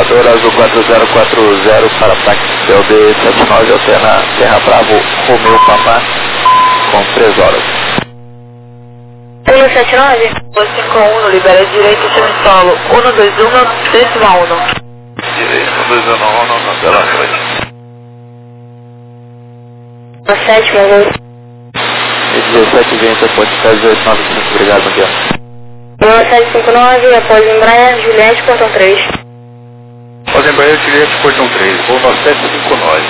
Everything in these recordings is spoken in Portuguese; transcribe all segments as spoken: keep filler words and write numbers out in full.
Salvador, Azul quatro zero quatro zero para táxi C L D sete nove, altena Terra Bravo, Romeu Papá, com três horas. um sete nove? cinco um, libera direito, chama solo, um dois um, décima um. Direito, um dois um, um, zero frente. sete, meu dezessete vinte, pode ficar dezoito nove cinco, obrigado, bom dia. um sete cinco nove, após Embraer, Juliette, portão três. Após Embraer, Juliette, portão três, voo nove sete cinco nove.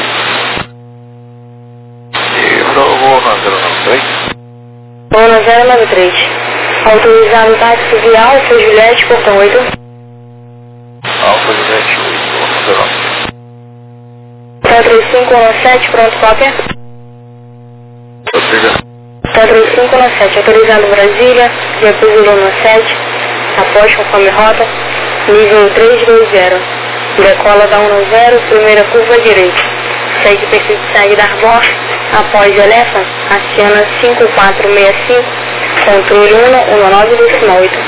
E voo nove zero nove três. Voo nove zero nove três. Autorizado táxi via Alfa, Juliette, portão oito. Alfa, Juliette, oito, nove zero nove. quatro três cinco um sete, pronto, cópia. Obrigado. quatro três cinco um sete, autorizado Brasília, via Puzilo sete, após conforme rota, nível três dois zero. Decola da um zero, primeira curva à direita. Segue perfil de saída Arbor, após Elephant, acena cinco quatro seis cinco, controle um um nove oito.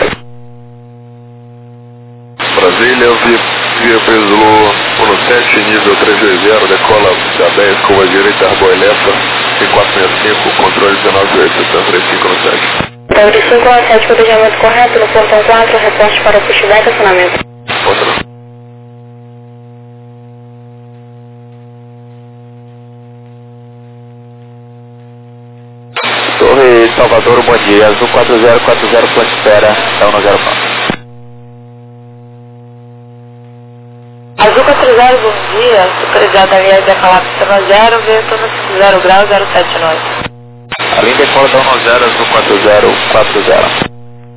Brasília, via, via Puzilo sete, nível três dois zero, decola da dez, curva à direita, Arbor Elephant, cinco quatro seis cinco, controle dezenove oito, sete três cinco um sete. quatro três cinco um sete, cotejamento correto no portão quatro, reporte para o pushback e acionamento. Contra. Torre Salvador, bom dia, Azul quatro zero quatro zero, ponte espera, é um zero quatro. Azul quatro zero, bom dia, autorizado a viagem da Calapsona zero, vento no zero grau zero sete nove. A linha decola da um zero, Azul quatro zero quatro zero.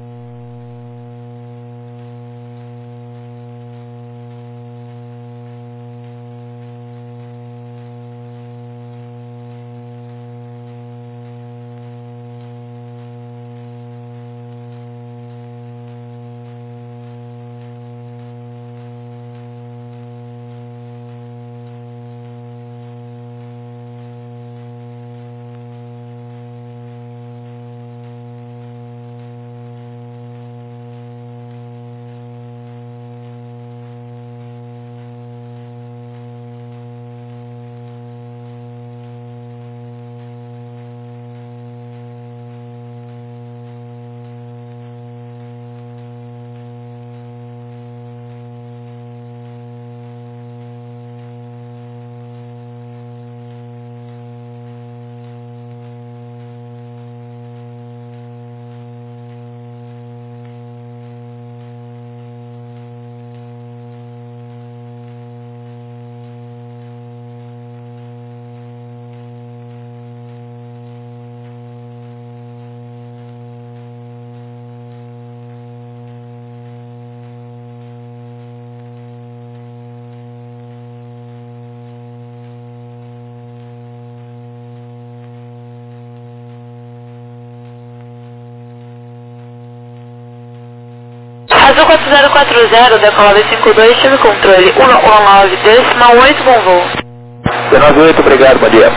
Azul quatro zero quatro zero, decola B cinco dois, chame controle um um nove, décima oito, bom voo. dezenove oito, obrigado, bom dia.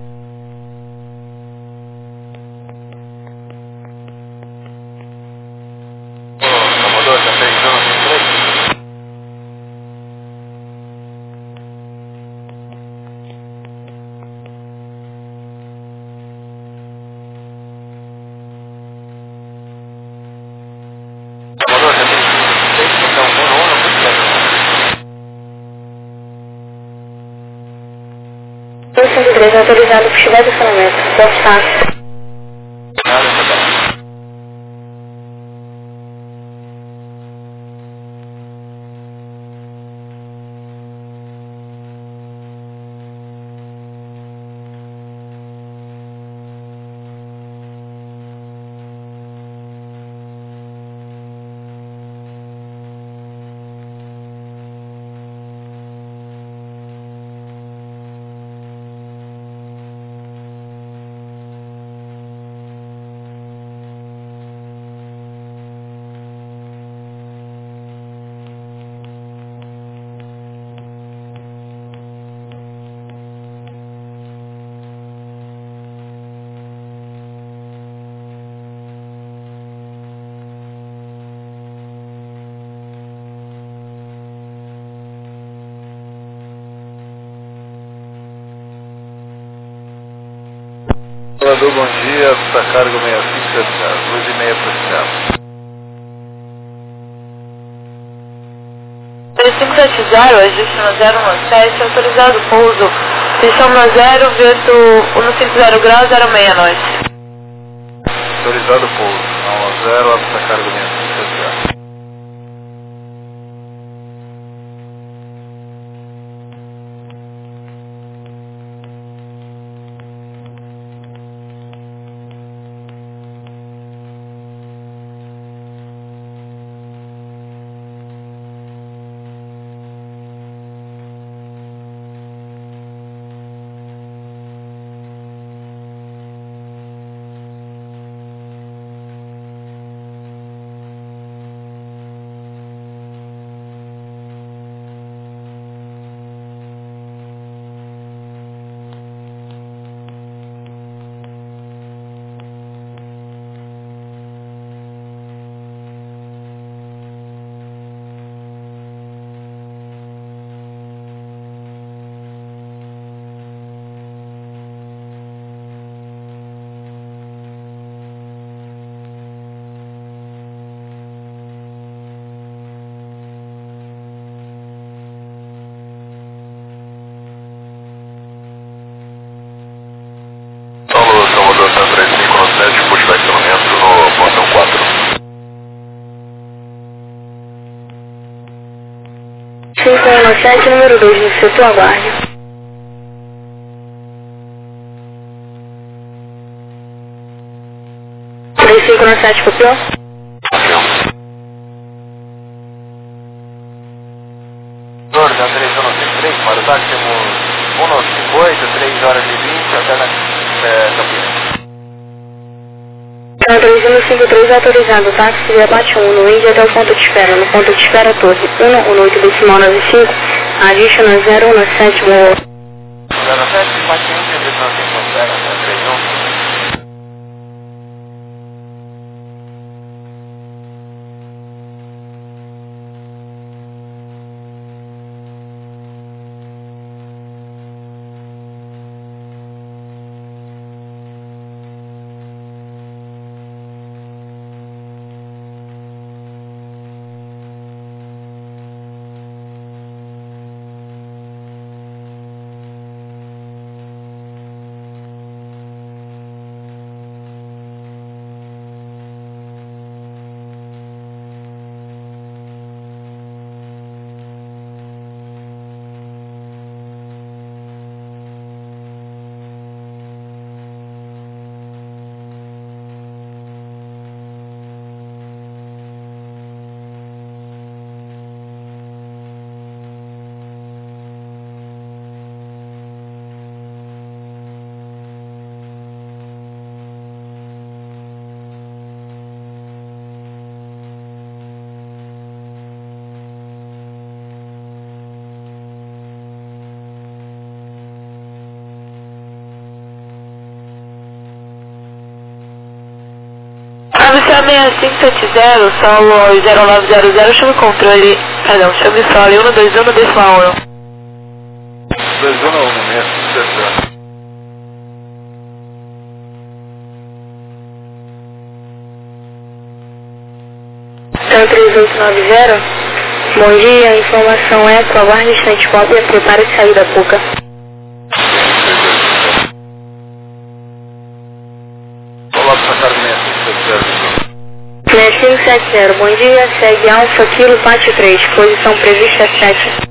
Salvador, já fez três. Salvador, já fez três, então, um um, muito bem. dois cinco três, autorizado para estiver de acionamento. Postar. Nada, tá bom. autorizador, bom dia, pista cargo sessenta e cinco sete zero, duas e meia para o céu. três cinco sete zero, ajuste no zero um sete, autorizado pouso, posição no zero, vento cento e cinquenta graus, zero seis noite. Autorizado pouso, um zero, pista cargo sessenta e cinco sete zero. cinco um sete, número dois, no setor aguarde. três cinco sete, copiou? Senhor, da três um cinco três, para o táxi temos um nove cinco oito, três horas e vinte, até na é, Campinas. três um cinco três autorizado, táxi via bate um no Índia até o ponto de espera, no ponto de espera torre um um oito decimal nove cinco, ajuste no zero um sete, boa. zero sete, bate um, direção cinco zero, três um. Nave seis cinco sete zero, solo zero nove zero zero, chame controle, perdão, chame solo um dois um decimal um. dois um um, mesmo, certo. Então três oito nove zero, bom dia, a informação é que aguarde instante cópia, prepare de sair da Puca. Olá, pista cargo sessenta e cinco sete zero. seis cinco sete zero, bom dia, segue Alfa Kilo Pátio três, posição prevista sete.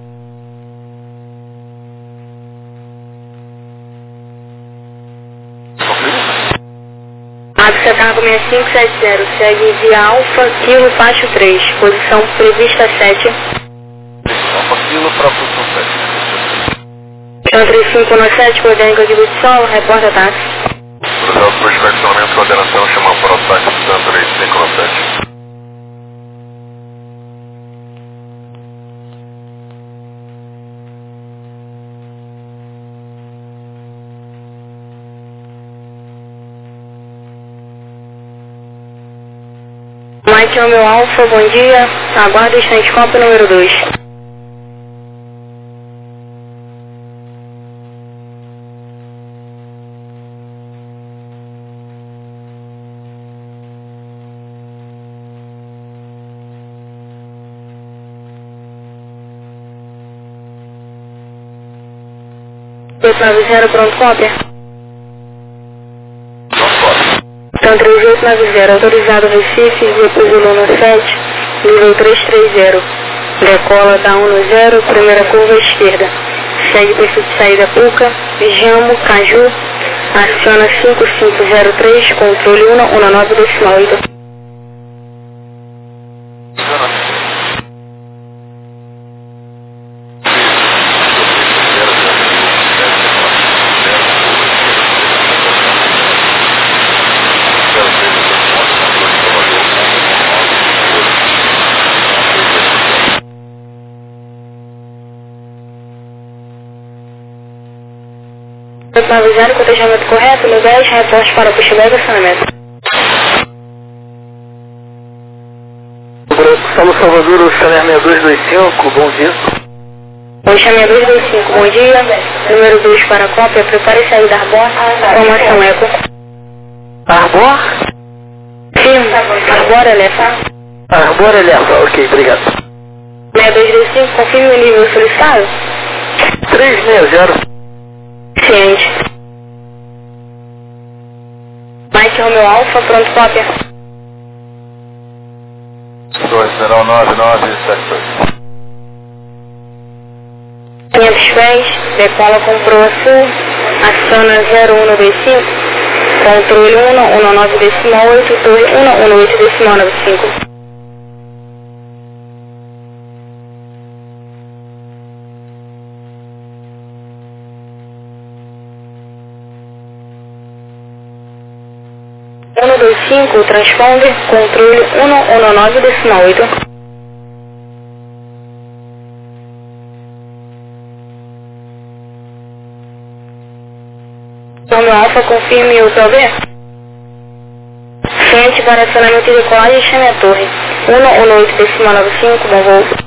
Ápice cargo seis cinco sete zero, segue via Alfa Kilo Pátio três, posição prevista sete. Alfa Kilo para a posição sete. Então três cinco um sete, coordenador de luz solo, reporta táxi. Processo por inspecionamento, coordenação, chama para o táxi três cinco um sete. Mike Romeo Alfa, bom dia, aguarda o instante copo número dois. oito nove zero, pronto, cópia. Pronto, cópia. Então três oito nove zero, autorizado Recife, via Zulu sete, nível três três zero. Decola da um no zero, primeira curva esquerda. Segue perfil de saída Puca, Jamo, Caju, aciona cinco cinco zero três, controle um um nove decimal oito. oito nove zero, cotejamento correto, no dez, reporte para puxador e acionamento. Salo Salvador, o Chanel seis dois dois cinco, bom dia. O Chanel dois dois cinco, bom dia. Número dois para cópia, prepare e sair da Arbor, formação Eco. Arbor? Sim, Arbor Elefa. Arbor Elefa, ok, obrigado. seis dois dois cinco, confirme o nível solicitado. três seis zero. Ciente. Mike Romeo Alfa, pronto, cópia. dois zero nove nove sete dois. quinhentos pés, decola com proa sul, aciona zero um dois cinco, controle um um nove decimal oito, torre um um oito decimal nove cinco. um dois cinco, transponder, controle um um nove decimal oito. Romeo Alfa, confirme o P O V. Frente para acionamento e decolagem, chame a torre. um um oito decimal nove cinco, bom voo.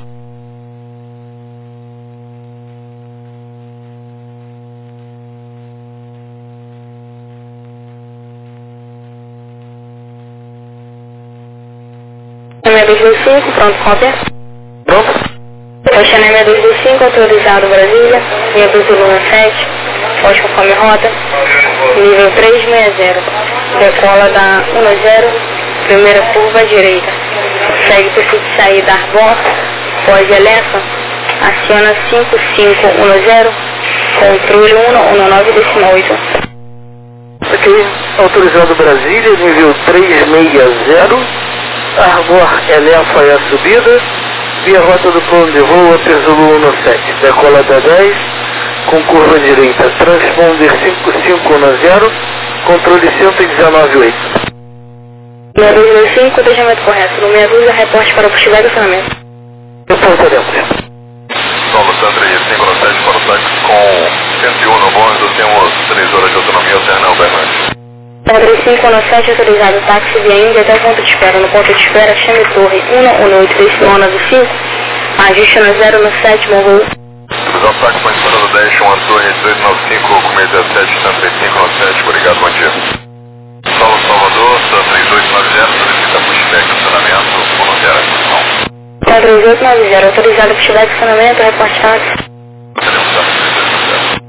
seis dois dois cinco, pronto, cópia. Pronto? O Chanel seis dois dois cinco, autorizado Brasília, via Zulu sete, foz conforme rota, nível três seis zero, decola da um zero, primeira curva à direita, segue perfil de saída Arbor, foz Elefa, aciona cinco cinco um zero, controle um um nove decimal oito. Ok, autorizado Brasília, nível três seis zero. Arbor Elefa é a subida, via rota do plano de voo a Zulu sete, decola da dez, com curva direita, transponder cinco cinco um zero, controle cento e dezenove oito. seis dois dois cinco, cotejamento correto, no meia dúzia, reporte para puxar e acionamento. Reportaremos. Solo Sandra e cinco no sete para o táxi com cento e um no bônus, temos três horas de autonomia alterna ao Bernardo. Sandra cinco no sete, autorizado táxi via Índia até o ponto de espera. No ponto de espera, chame torre um um oito decimal nove cinco, ajuste no zero no sete, bom voo. Autorizado táxi para a espera do dez, uma torre dois nove cinco, com meia dezessete, Sandra cinco no sete, obrigado, bom dia. Solo Salvador, Sandra dois nove zero, solicita pushback, acionamento, voluntária ação. Sandra oito nove zero, autorizado puxar e acionamento, reporte táxi. Teremos Sandra três dois zero.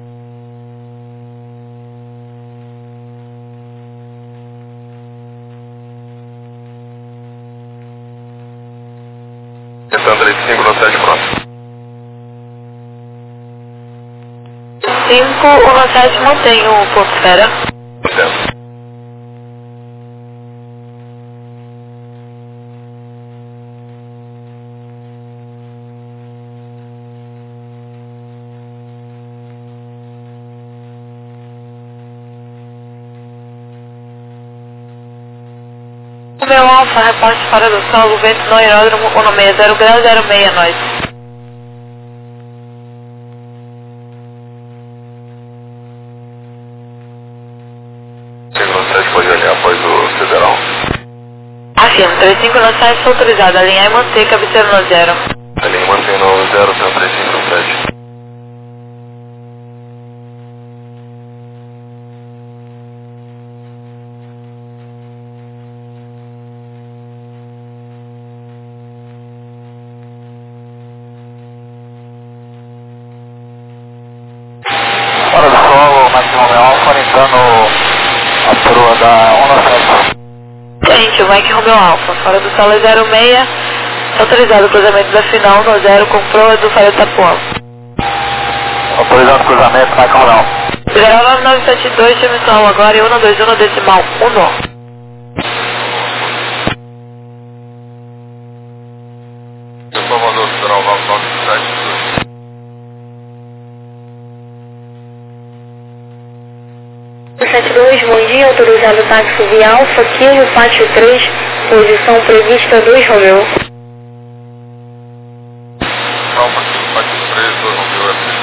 Sandra cinco no sete, pronto. cinco no sete, mantém o Porto Fera. Entendo. Meu Alfa, reporte fora do solo, vento no aeródromo um seis zero grau zero seis, nós. cinco no sete pode alinhar após o Federal. Afirmo, três cinco no sete, autorizado, alinhar e manter, cabeceira no zero. Alinha mantendo o zero, tem um três cinco no sete. Hora da Dando a proa da um nove sete. Gente, o Mike Romeo Alpha, fora do solo zero seis, autorizado o cruzamento da final no zero com proa do Faro Itapuã. Autorizado o cruzamento, Mike Romeo. zero nove nove sete dois, chame solo agora e um dois um decimal um. Salvador, Federal nove nove sete dois. sete dois, bom dia, autorizado o táxi via Alfa, Kilo, Pátio três, posição prevista dois Romeu. Alfa, Kilo, Pátio três, dois Romeu, é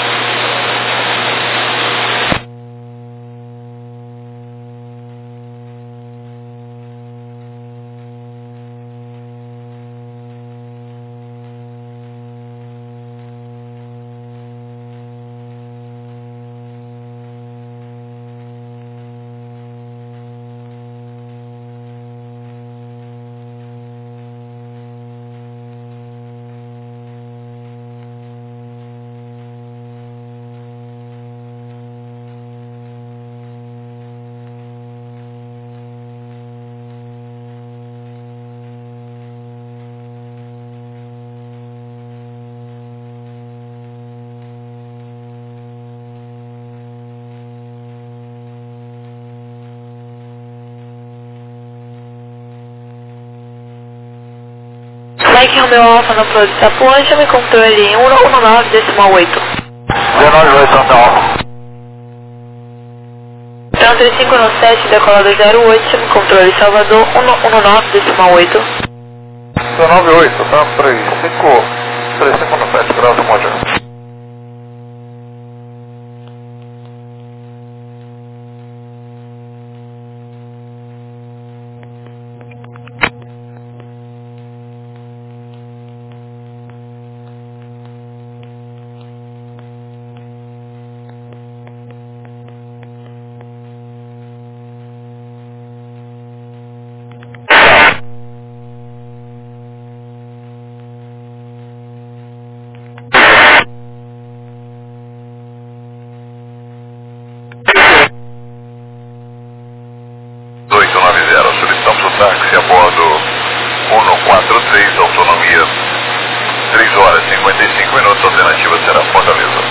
Mike Romeo Alpha na proa de Itapuã, chame controle em um nove decimal oito. zero nove oito, Santa Alfa. Então três cinco nove sete, decolada zero oito, chame controle Salvador um nove decimal oito. zero nove oito, tá? três cinco, três cinco nove sete, grau do Moja. oito nove zero, solicitamos o táxi a bordo um quatro três, autonomia três horas e cinquenta e cinco minutos, alternativa será Fortaleza.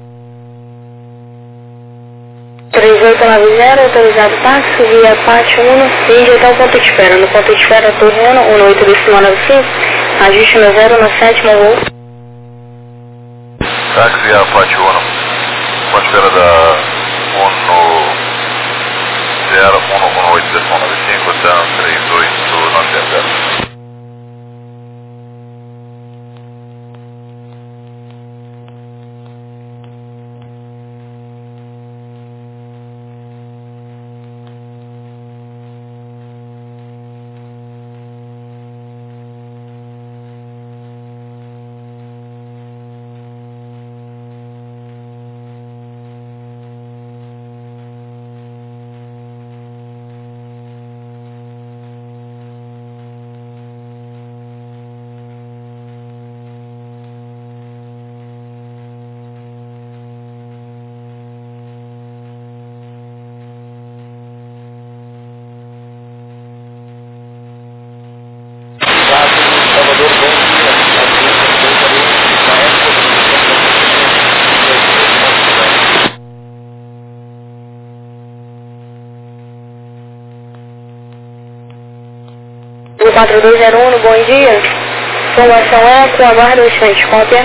três oito nove zero, autorizado táxi via Pátio um, índia até o ponto de espera. No ponto de espera, Torre um, um oito decimal nove cinco, ajuste no zero no sétimo voo. Táxi a Pátio um, ponto de espera da um zero um um oito decimal nove cinco, TAM três oito nove zero. quatro dois zero um, bom dia. Formação Eco, aguarda um instante, cópia.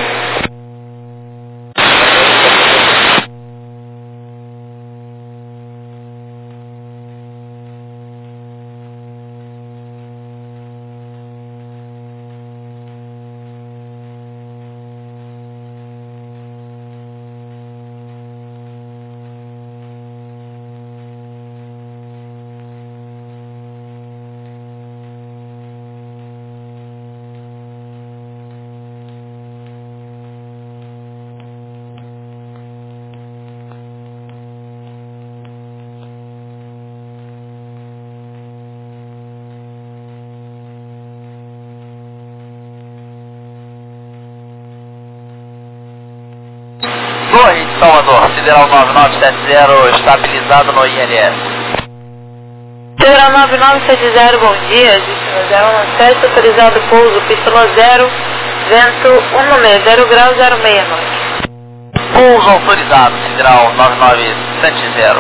Salvador, Sideral nove nove sete zero, estabilizado no I N S. Sideral nove nove sete zero, bom dia, zero um sete, autorizado pouso, pista zero, vento um seis zero graus zero seis noite. Pouso autorizado, Sideral nove nove sete zero.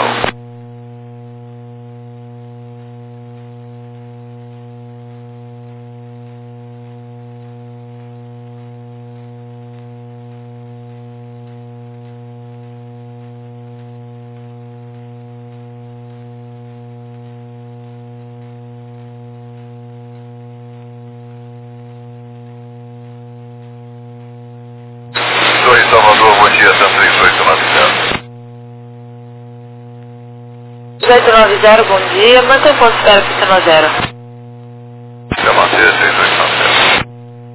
dois Salvador, bom dia, Santa três oito nove zero. oito nove zero, bom dia, mantém o ponto espera, pista zero. Já manter três oito nove zero.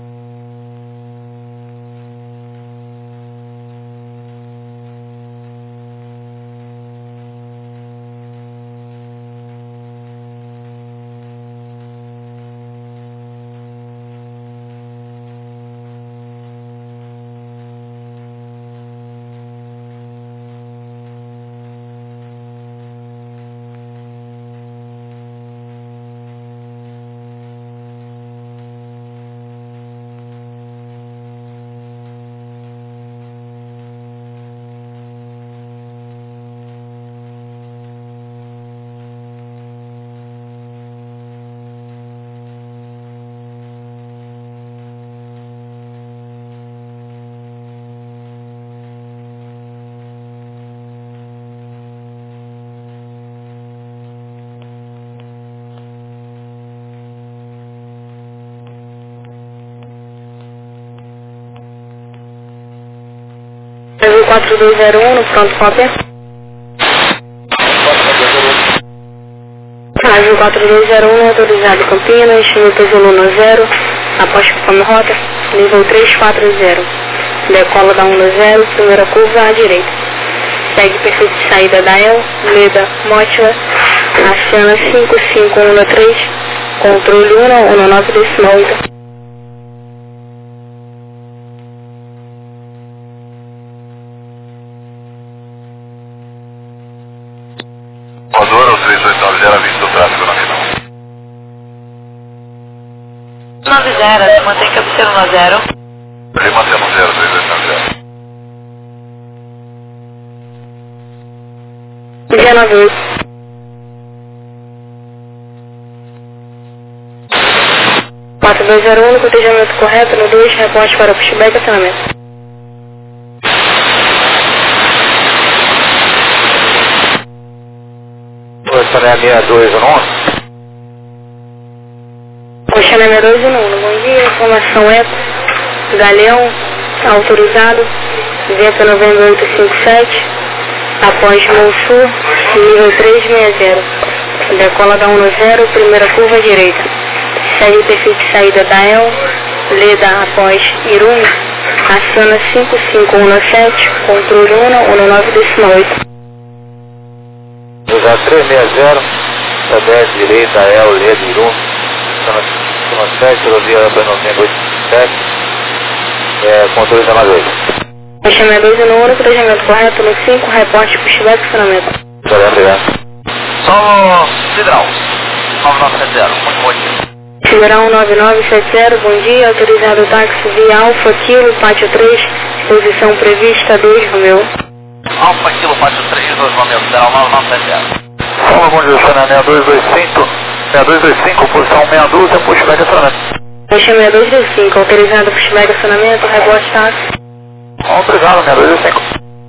quatro dois zero um, no pronto cópia. Rádio quatro dois zero um, autorizado Campinas, no peso Luna zero, após conforme rota, nível três quatro zero. Decola da um zero, primeira curva à direita. Segue perfil de saída da El, Leda, Mótila, Acena cinco cinco um três, controle um um nove decimal oito. Salvador, o três oito nove zero, aviso do tráfego na final. nove zero, mantém cabeceira no zero. Ele mantém no zero, três oito nove zero. Dia nove oito. quatro dois zero um, no cotejamento correto, no dois, reporte para pushback e acionamento. Coxané sessenta e dois no onze. Coxané sessenta e dois no um, bom dia, informação eco, Galeão, autorizado, vento novembro oito cinco sete, após Monsul, nível três seis zero, decola da um zero, primeira curva à direita, segue o perfil de saída da El, Leda após Irumi, aciona cinco cinco um sete, controle um um nove decimal oito. Usar três seis zero, da dez direita, El, Leda, Irum, zona sete, rodovia novembro oito sete, é, controle da oito. Coxané sessenta e dois no um, cotejamento correto, no cinco, reporte pushback e acionamento. Obrigado. Solo Sideral nove nove sete zero, muito bom dia. Sideral nove nove sete zero, bom dia, autorizado táxi via Alfa Kilo, pátio três, posição prevista dois, Romeu. Alfa Kilo, pátio três, dois Romeu, Sideral nove nove sete zero. Fala, bom dia, Xana seis dois dois cinco, seis dois dois cinco, posição meia dúzia, pushback e acionamento. Coxa seis dois dois cinco, autorizado pushback e acionamento, rebote táxi. Obrigado, seis dois dois cinco.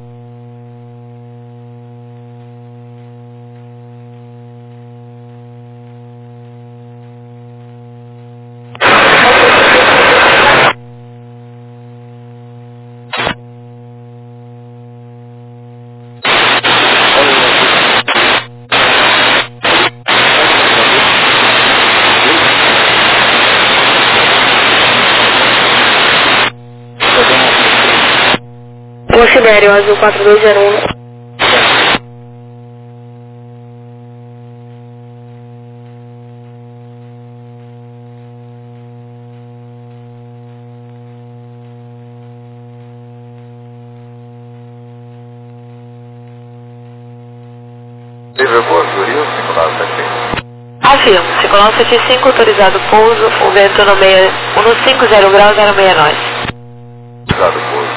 Considere o azul quatro dois zero um. nível pouso, Rio, cinco nove sete cinco. Afirmo, cinco nove sete cinco, autorizado pouso, o vento no meio, um cinco zero grau, zero seis nove. Autorizado pouso.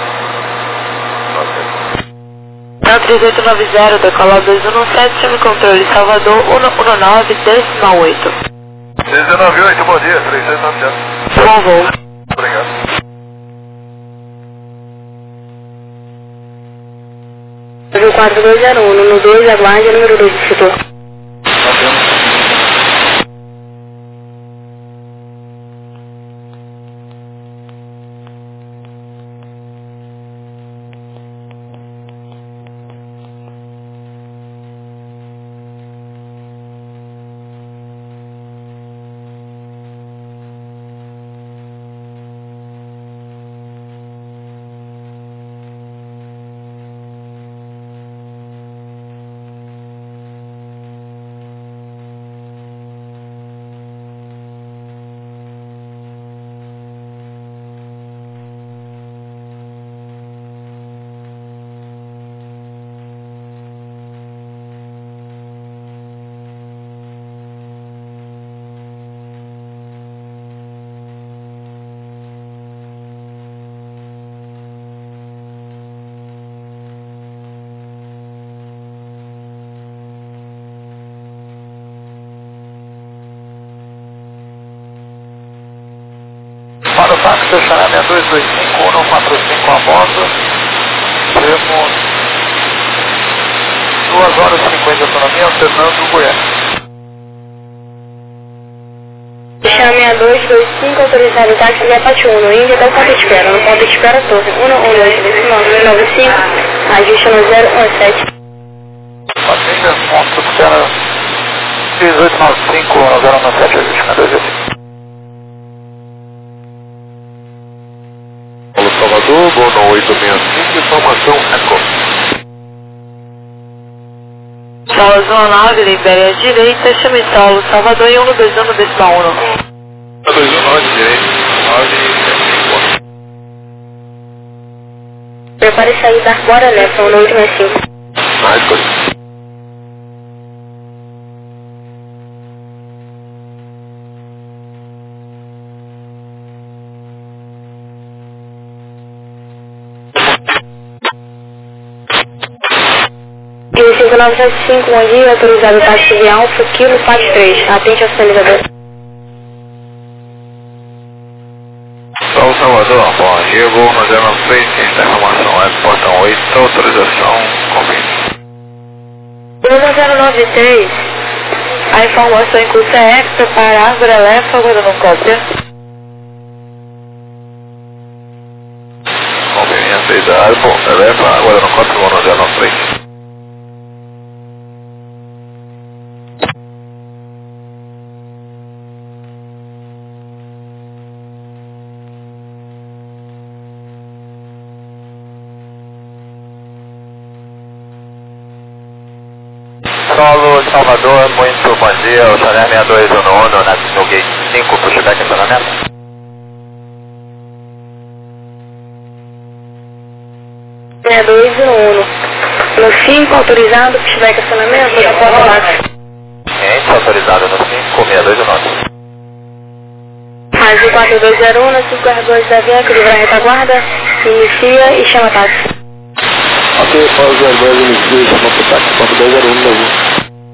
Não, três oito nove zero, decolar dois um um sete, chame controle Salvador, um um nove, decimal oito. três zero nove oito, bom dia, três seis nove zero. Bom voo. Obrigado. quatro dois zero um, número dois, aguarde, número dois do setor. Para o táxi, fechará seis dois dois cinco, um quatro cinco a bordo. Temos duas horas e cinquenta de autonomia, Fernando Goiás. Fechar seis dois dois cinco, autorizado táxi de Apache um, Índia até o ponto de espera, no ponto de espera torre, um um oito, nove nove cinco, ajuste no zero um sete. Família, ponto de espera seis oito nove cinco, zero nove sete, ajuste no dois oito. Paulo Salvador, voo no oito seis cinco, informação Eco. Solo Zona nove, libere à direita, chame solo Salvador e um dois um decimal um. dois um nove, direito, nove sete cinco. Prepare sair da Arbora Leste, um oito seis cinco. Mais coisa. cinco nove sete cinco, bom dia, autorizado táxi de Alfa, Kilo quatro três, atende ao sinalizador. Paulo Salvador, bom dia, voo no zero nove três, informação é portão oito, autorização convite. um zero nove três, a informação em curso é extra para Ágora Lefa, aguardando cópia. Conveniência da Arbo, eleva, aguardando cópia, voo no zero nove três. Solo Salvador, muito bom dia, o Chalé seis dois um um na, no gate cinco, pushback em estacionamento. seis dois um um, no cinco, autorizado, pushback acionamento, da porta máxima. Cliente autorizado no cinco seis dois um nove. Rádio quatro dois zero um, no cinco R dois da Avianca, livrar retaguarda, inicia e chama táxi. Ok, Paulo zero dois, inicia, chama para o táxi, quatro dois zero um, novo.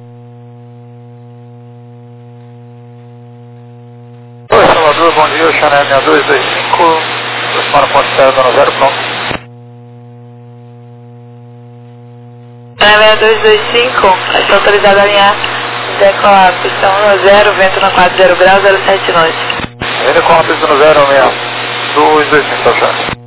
Oi, Salvador, bom dia, o Chalé seis dois dois cinco, para o ponto zero zero zero, pronto. seis dois dois cinco, está autorizado a alinhar, decolar, pistão um zero, vento no quatro zero graus, zero sete nove. Ele com a pista no zero seis dois dois cinco, tá certo.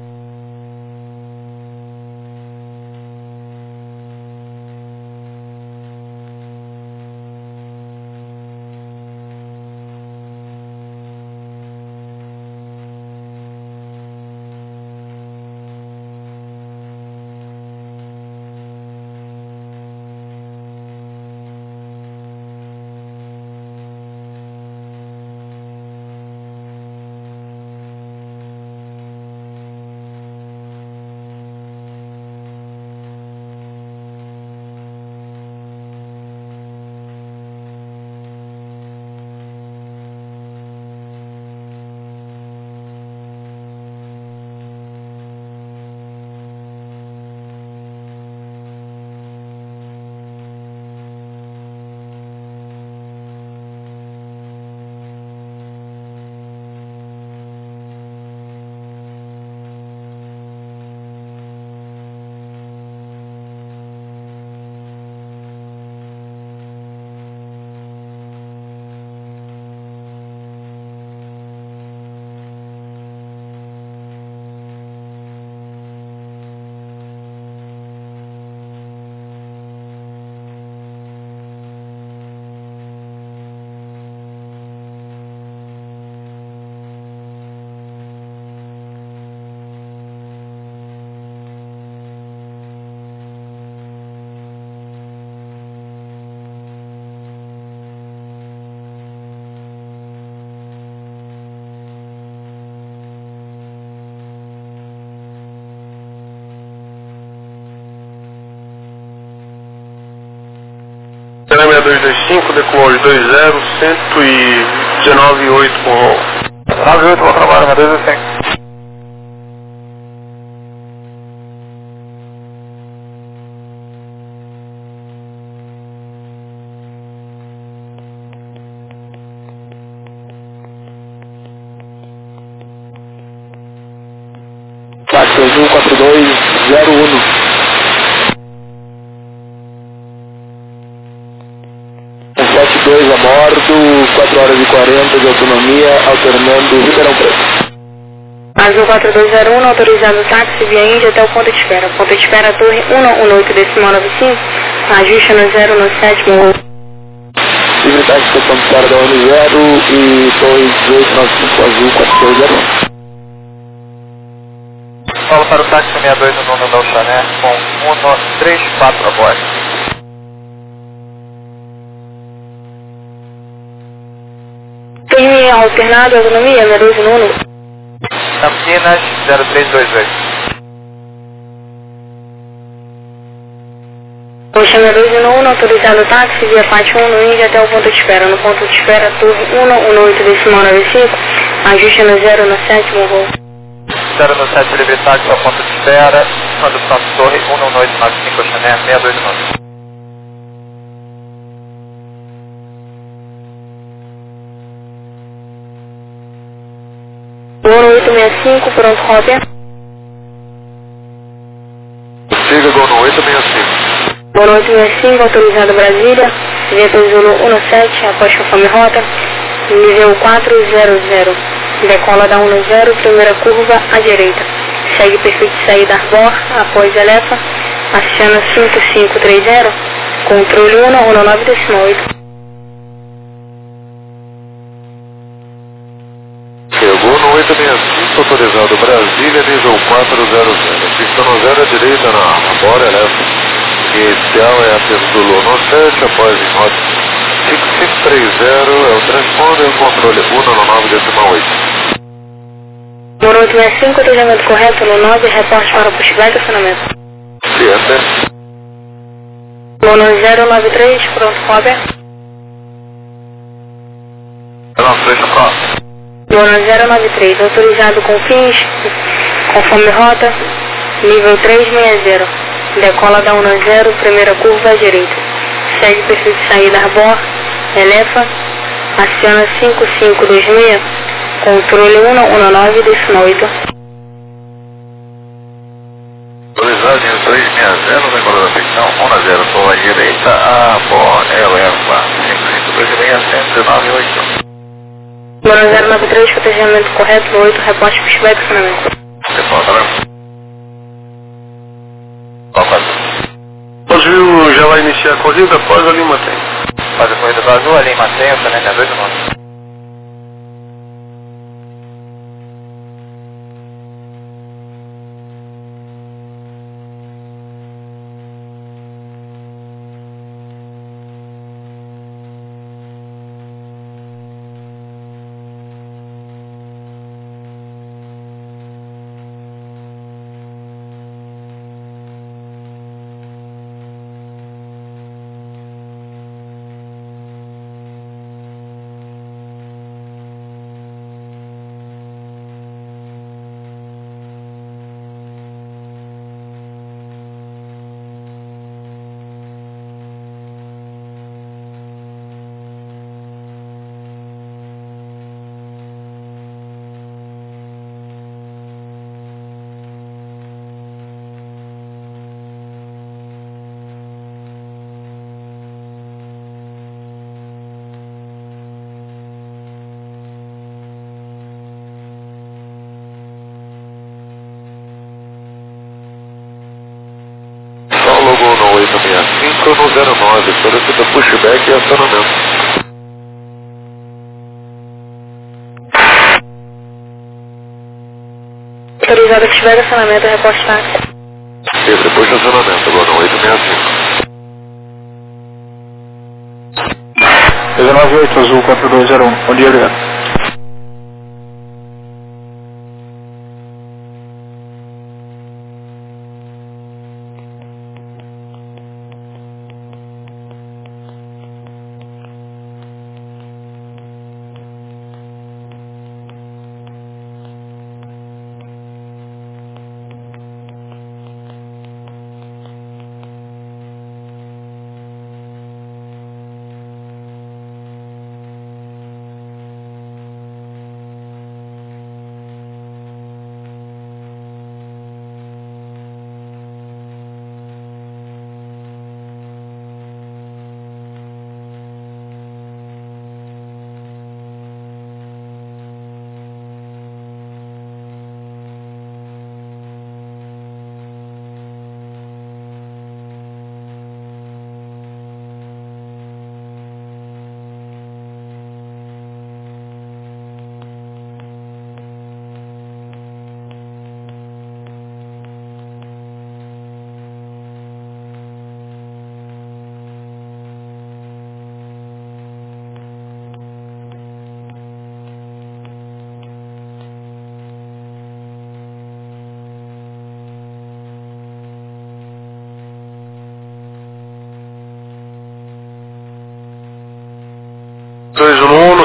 dois dois cinco, decolou aos dois zero, cento e dezenove vírgula oito com rolo. nove vírgula oito, vou trabalhar na dois dois cinco. Táxi Azul quatro dois zero um. sete dois a bordo, quatro horas e quarenta de autonomia, alternando Ribeirão Preto. Azul quatro dois zero um, autorizando o táxi via Índia até o ponto de espera. Ponto de espera, torre cento e dezoito, decimal noventa e cinco, ajuste no zero no sétimo rolo. Livre táxi para ponto de espera da ONU zero e torre dezoito noventa e cinco Azul quatro dois zero um. Falo para o táxi sessenta e dois no nono da Oxané com cento e trinta e quatro a bordo. Termine alternado, autonomia, sessenta e dois no nono. Campinas zero três dois oito. Oxané dois no nono, autorizado o táxi via Pátio um no Índia até o ponto de espera. No ponto de espera, torre cento e dezoito, decimal noventa e cinco, ajuste no zero no sétimo rolo. zero no sete livre táxi ao ponto de espera, condução de torre cento e dezoito noventa e cinco Oxané sessenta e dois no nono. Gol oito seis cinco, pronto, Robin. Siga Gol oito seis cinco. Gol oito seis cinco, autorizado Brasília, vento Zulu um sete, após conforme rota, nível quatro zero zero, decola da um zero, primeira curva à direita, segue perfil de saída Arbor, após Elefa, aciona cinco cinco três zero, controle um um nove decimal oito. Chegou no oito seis cinco, autorizado Brasília, nível quatro zero zero. Pista no zero à direita na Arbor Elefa. Inicial é a Zulu no sete, após em rota cinco cinco três zero, é o transponder, controle um nove decimal oito. Gol oito seis cinco, atendimento correto no nove, reporte para o pushback e acionamento. Certo. Gol zero nove três, pronto, Robin. Na frente, próximo. Gol zero nove três, autorizado com fins, conforme rota, nível três seis zero, decola da um zero, primeira curva à direita, segue perfil de saída Arbor, Elefa, aciona cinco cinco dois seis, controle um um nove decimal oito. Autorizado nível três seis zero, decola da secção um zero, estou à direita, Arbor Elefa, cinco cinco dois seis, cento e nove oito. Gol zero nove três, protegimento correto no oito, reporte pushback e acionamento. Reporta. Azul já vai iniciar a corrida após a Lima tem. Faz a corrida do Azul, ali mantém, Oxané sessenta e dois no nono. Gol no oito seis cinco, no zero nove, solicita pushback e acionamento. Autorizado pushback e acionamento, reporte táxi. E depois de acionamento, Gol no oito seis cinco. dezenove oito Azul quatro dois zero um. Bom dia, obrigado.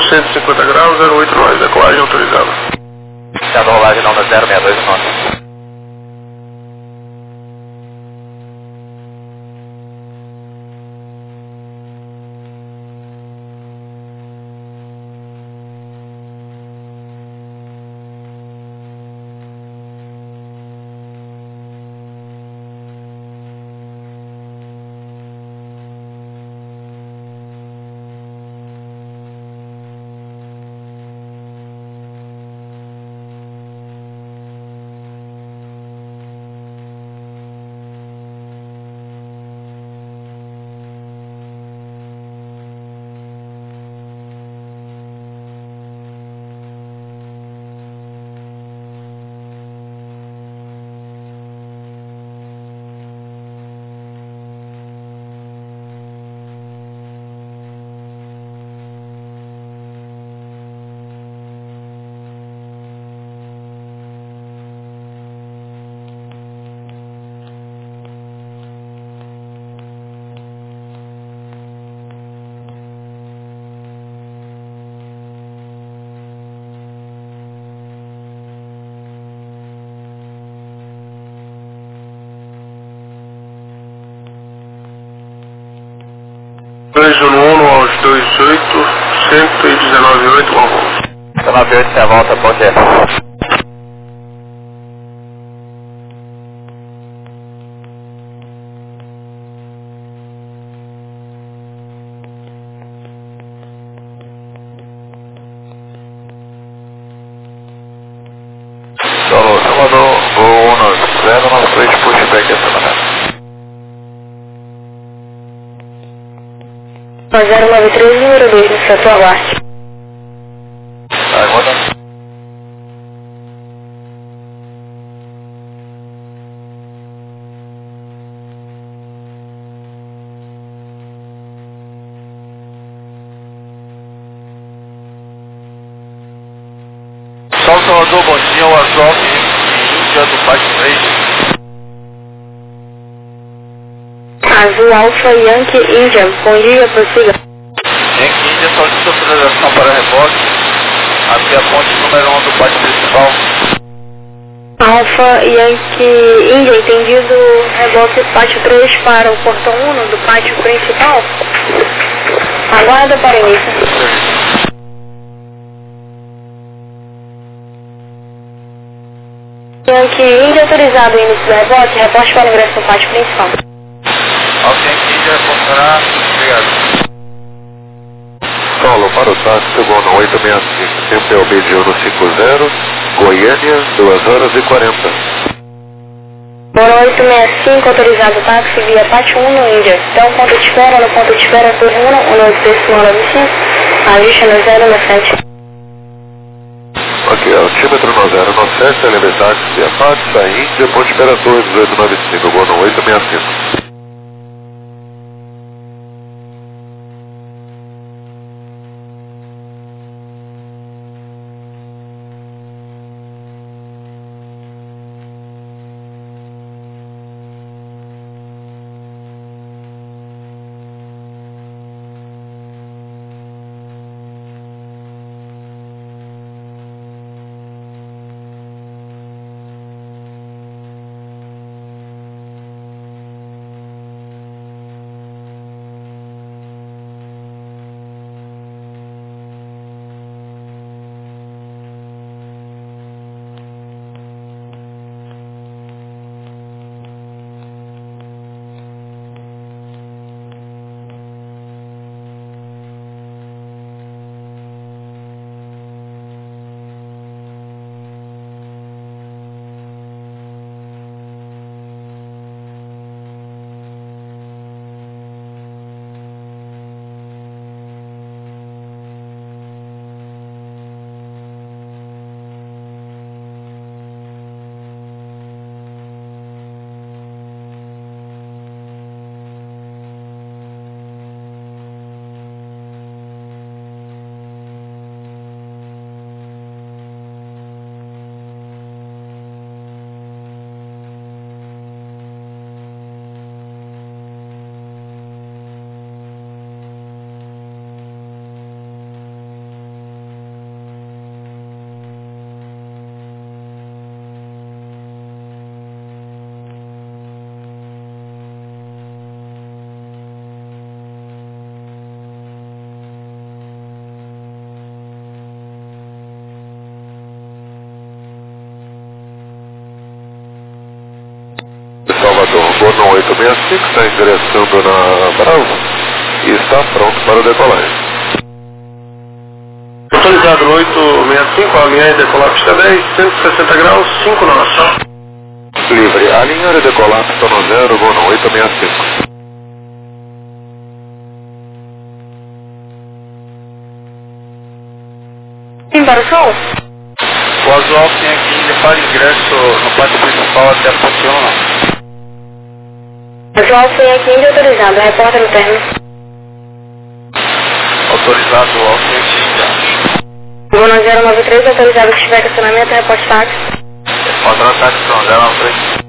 cento e cinquenta graus, zero oito nove, decolagem autorizada. Iniciando a rolagem na onda zero seis dois nove. dois um um aos dois oito, cento e dezenove vírgula oito, bom voo. dezenove oito, você volta, bom dia. Solo Salvador, voo um zero nove três, pushback essa manhã. zero nove três, número dois, no setor abaixo. Aguarda. Sol Salvador, bom dia, o Azul Índia do Baixo três. Azul Alfa Yankee Índia, bom dia, prossiga. Yankee Índia solicita autorização para reboque até a ponte número um do pátio principal. Alfa Yankee Índia, entendido, reboque pátio três para o portão um do pátio principal. Aguarda para início. Yankee Índia, autorizado o início do reboque, reporte para o ingresso no pátio principal. Ok, Índia, reportará. Obrigado. Solo para o táxi, voo no oito seis cinco, tempo é o B de um cinco zero, Goiânia, duas horas e quarenta. Bora oito seis cinco, autorizado táxi via pátio um no Índia. Então, ponto de espera, no ponto de espera, Torre um, um nove três nove cinco, avista no zero nove sete. Ok, altímetro no zero nove sete, L B táxi via Pátio, a Índia, ponte espera Torre dezoito noventa e cinco, voo no oito seis cinco. operador. Gol oito seis cinco está ingressando na Bravo e está pronto para decolagem. Autorizado oito seis cinco, alinhar e decolar pista dez, cento e sessenta graus, cinco nós. Livre, alinhar e decolar pista no zero, gol oito seis cinco. Sim, para o sol? O Azul tem aqui para ingresso no pátio principal até a Ponciona. Azul foi aqui ainda autorizado, repórter no término. Autorizado o Alfa aqui. Gol zero nove três, autorizado que estiver estacionamento, reporte táxi. Padrão táxi zero nove três.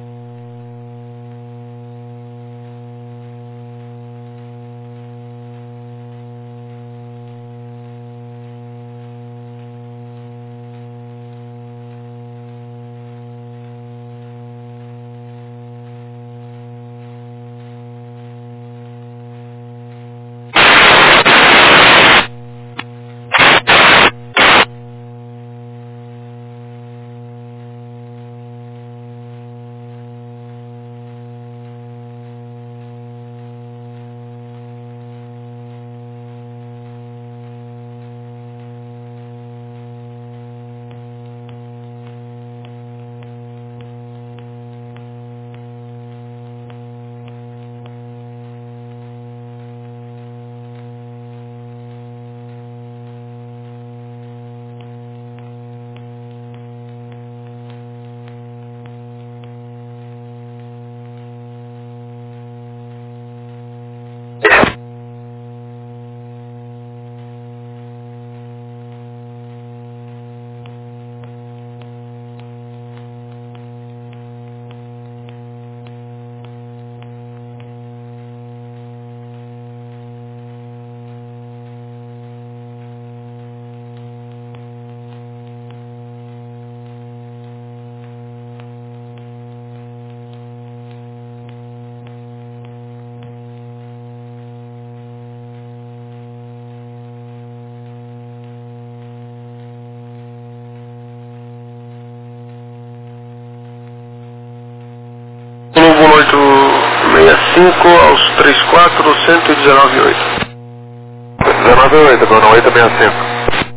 Globo oito seis cinco aos trinta e quatro, cento e dezenove oito. dezenove oito, gol oito seis cinco.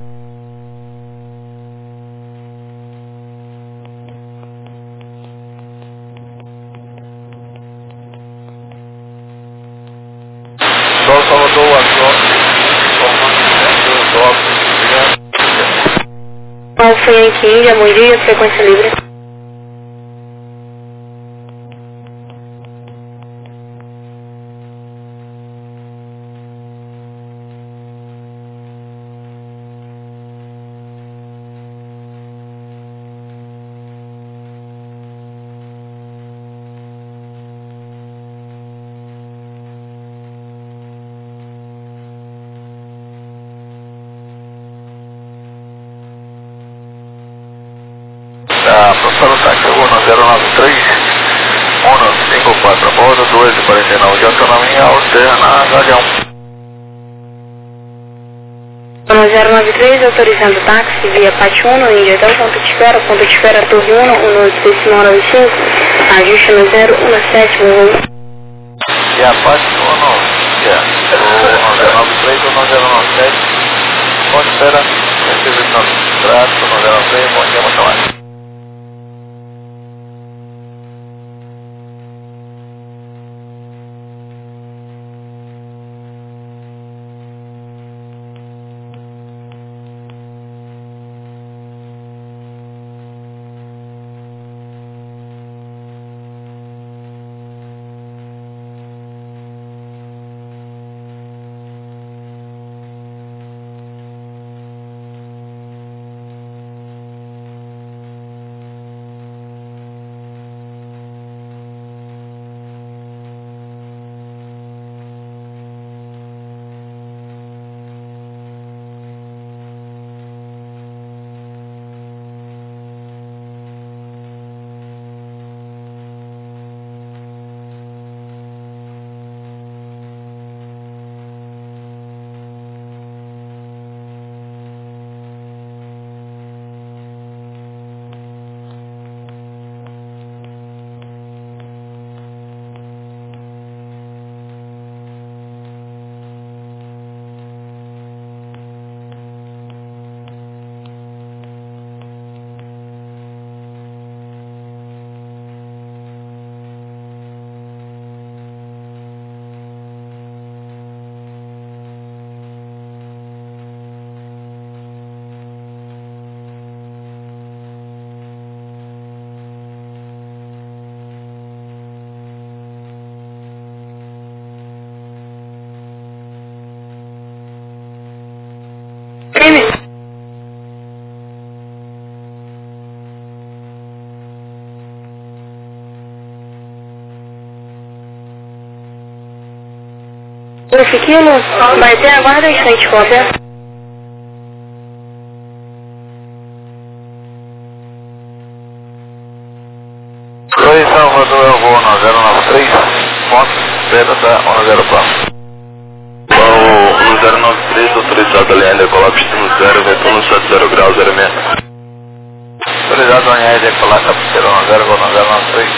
Sol Salvador, o Azul, informando o Alfa Yankee Índia, bom dia, frequência livre. da professora táxi um zero nove três, um cinco quatro, a bordo dois e quarenta e nove de autonomia, alterna H um. zero nove três, autorizando táxi via Pátio um, Índia até o ponto de espera, ponto de espera Torre um, um oito decimal nove cinco, ajuste no zero um sete, voo. E a Pátio um, é, o zero nove três, o zero nove sete, ponto de espera, recebe de novo, trato, um zero nove três, bom dia, muito mais. Esse quilo vai ter aguarda instante, cópia. Oi, Salvador, eu vou no zero nove três, ponto, espera da um zero quatro. Voo no zero nove três, autorizado a linha decolar, pistão zero, vento no sete zero grau, zero seis. Autorizado a linha decolar, capiteiro um zero, vou no zero nove três.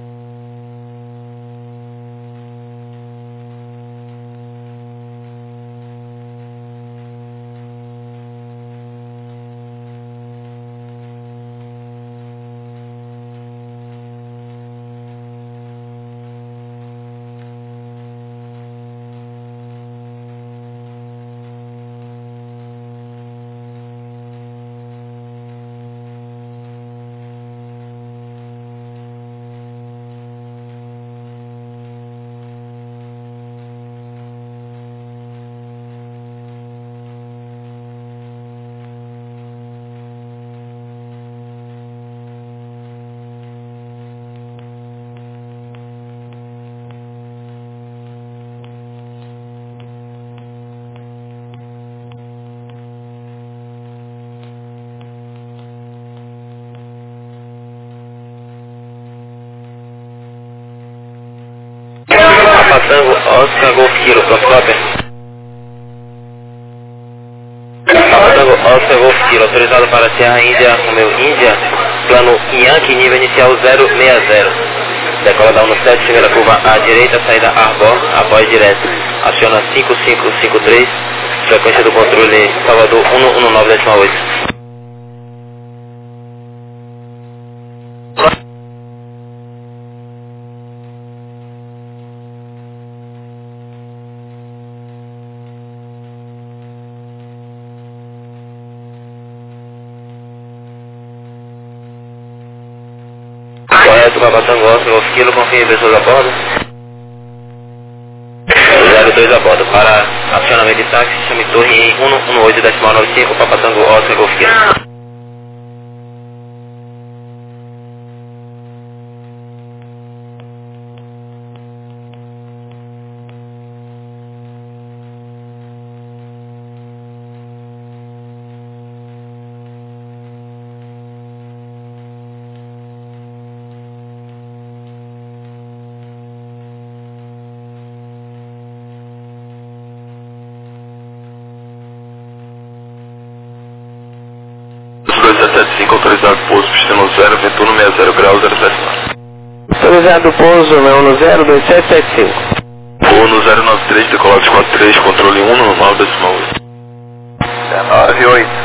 Tango Oscar Golf Kilo, pronto, cópia. Tango Oscar Golf Kilo, autorizado para Serra Índia, Romeu Índia, plano Yankee, nível inicial zero seis zero. Decola da um sete, primeira curva à direita, saída Arbor, apoio direto. Aciona cinco cinco cinco três, frequência do controle Salvador um um nove oito. Correto, Papa Tango Oscar Golf Kilo, confirme pessoas a bordo. zero dois a bordo. Para acionamento de táxi, chame torre em um um oito decimal nove cinco, Papa Tango Oscar Golf Kilo. dois sete sete cinco, autorizado pouso, pistão zero, vento no seis zero grau, zero sete nove. Autorizado pouso no zero dois sete sete cinco. Voo no zero nove três, decolado de quatro três, controle um no nove decimal oito. nove oito.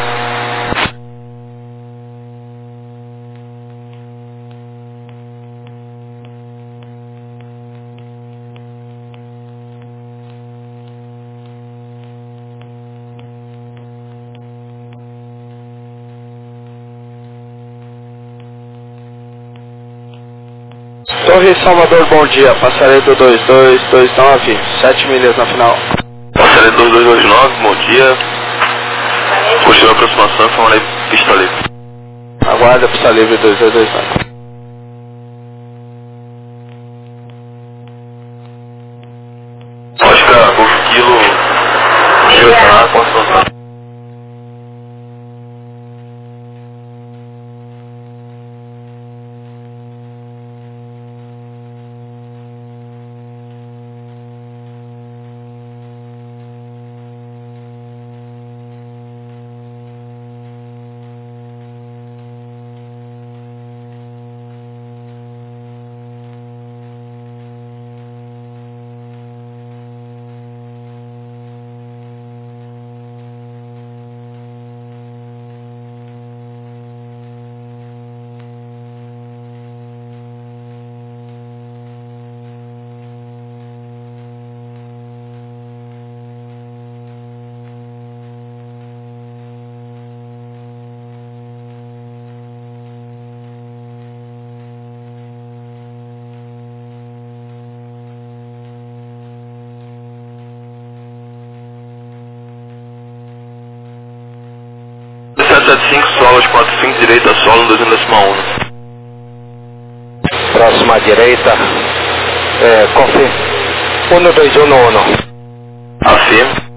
Torre Salvador, bom dia. Passaredo dois dois dois nove, sete milhas na final. Passaredo dois dois dois nove, bom dia. Continua a aproximação, informarei pista livre. Aguarda pista livre dois dois dois nove. Oscar, Golf Kilo, direcionar, construção. sete sete cinco, solas quatro cinco, direita, solo dois decimal um. Próxima à direita, é, confirme. um dois um um. Afirmo.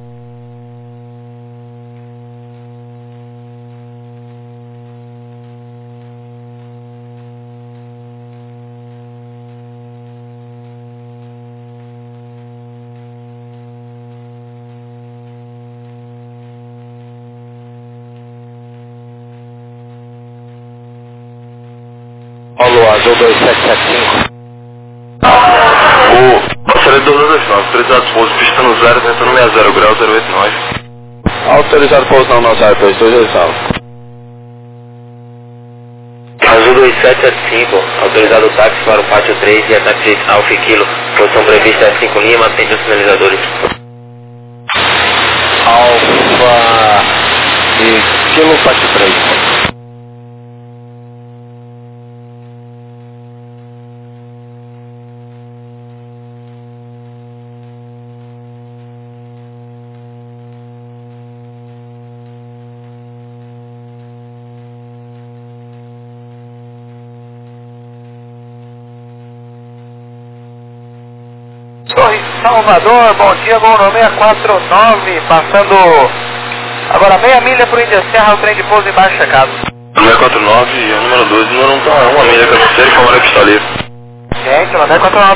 Paulo Azul dois sete sete cinco. O acelerador dois dois nove, autorizado pouso, pista no zero, vento no sessenta grau, zero oito nove. Autorizado pouso não, não, zero dois dois dois nove. Azul dois sete sete cinco, autorizado o táxi para o pátio três e ataque Alfa Kilo. Posição prevista é cinco Lima, atende os sinalizadores. Alfa e Kilo pátio três. Torre Salvador, bom dia, voo no seis quatro nove, passando agora meia milha para o Índia Serra, o trem de pouso embaixo checado. seis quatro nove, e o número doze, número um tá uma milha com a terceira e com a hora que está livre. Gente, no seis quatro nove.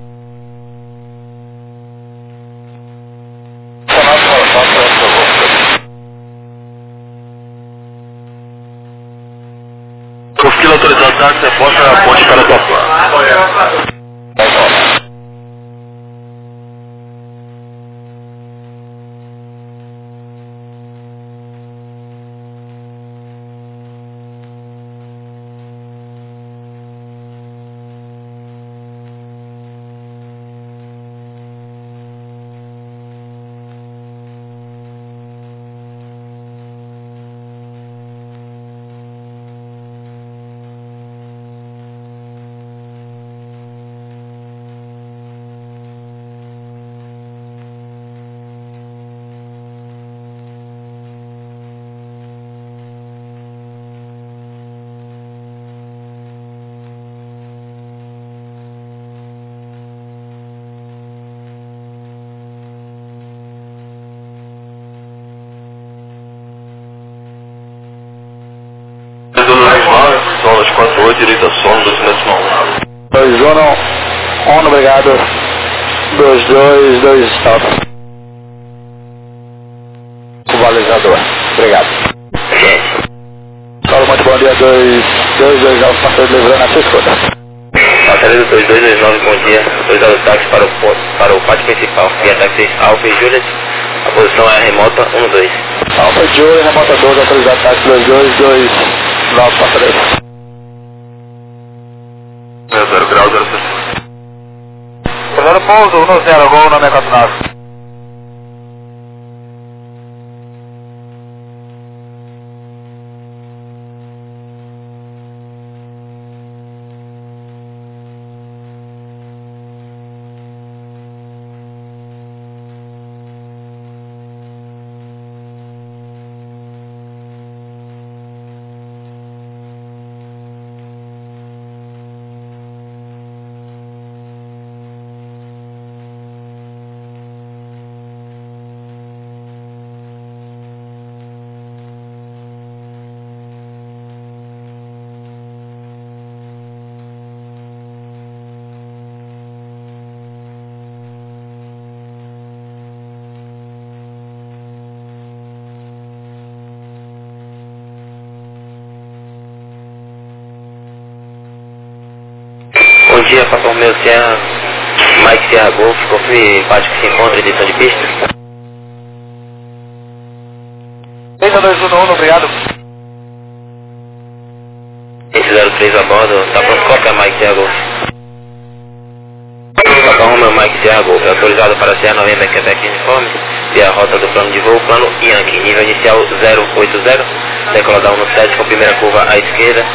O quilo autorizado táxi, reforça a ponte para o topo. Solas quatro oito, direita som, dois metros não. dois um, um, obrigado. dois dois dois, stop. O balizador, obrigado. Fala, muito bom dia, dois dois dois nove, passando livrando a sua escuta. Passageiro dois dois dois nove, bom dia, autorizado o táxi para o, para o pátio principal, via táxi Alfa e Juliet, a posição é remota um dois. Alfa Juliet, remota doze, autorizado táxi dois dois dois nove, passageiro. zero grau, zero sete. Primeiro pouso, um zero, voo no seis quatro nove. Bom dia, Papa Romeo Serra, Mike Serra Golf, confirme pátio que se encontra em edição de pista. seis dois um um, obrigado. Esse zero três a bordo, tá pronto, qual que é Mike Serra Golf? Papa Romeo Mike Serra Golf, é autorizado para Serra Novembro Quebec Uniforme, via rota do plano de voo, plano Yankee, nível inicial zero oito zero, decola da um sete com primeira curva à esquerda.